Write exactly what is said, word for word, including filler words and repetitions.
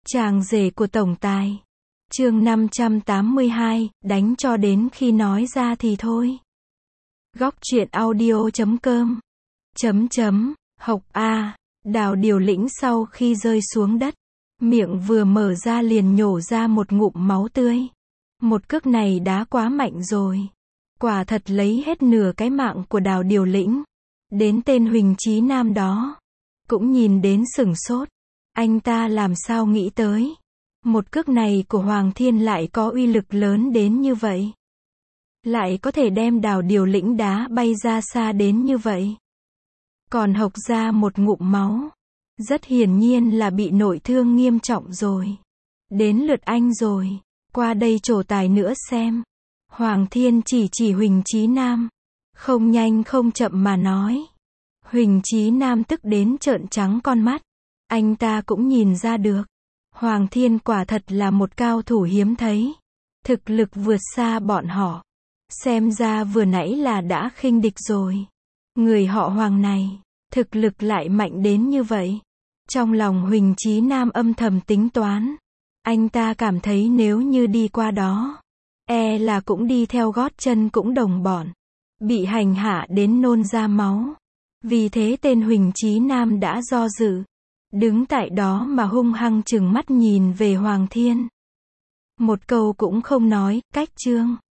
Chàng rể của tổng tài. Chương năm trăm tám mươi hai, đánh cho đến khi nói ra thì thôi. Góc truyện audio chấm com. Chấm chấm, Hộc A, Đào Điều Lĩnh sau khi rơi xuống đất, miệng vừa mở ra liền nhổ ra một ngụm máu tươi. Một cước này đã quá mạnh rồi. Quả thật lấy hết nửa cái mạng của Đào Điều Lĩnh. Đến tên Huỳnh Chí Nam đó cũng nhìn đến sửng sốt. Anh ta làm sao nghĩ tới một cước này của Hoàng Thiên lại có uy lực lớn đến như vậy, lại có thể đem Đào Điều Lĩnh đá bay ra xa đến như vậy, còn hộc ra một ngụm máu. Rất hiển nhiên là bị nội thương nghiêm trọng rồi. Đến lượt anh rồi, qua đây trổ tài nữa xem. Hoàng Thiên chỉ chỉ Huỳnh Chí Nam, không nhanh không chậm mà nói. Huỳnh Chí Nam tức đến trợn trắng con mắt. Anh ta cũng nhìn ra được, Hoàng Thiên quả thật là một cao thủ hiếm thấy. Thực lực vượt xa bọn họ. Xem ra vừa nãy là đã khinh địch rồi. Người họ Hoàng này, thực lực lại mạnh đến như vậy. Trong lòng Huỳnh Chí Nam âm thầm tính toán. Anh ta cảm thấy nếu như đi qua đó, e là cũng đi theo gót chân cũng đồng bọn. Bị hành hạ đến nôn ra máu. Vì thế tên Huỳnh Chí Nam đã do dự. Đứng tại đó mà hung hăng trừng mắt nhìn về Hoàng Thiên. Một câu cũng không nói, cách chương.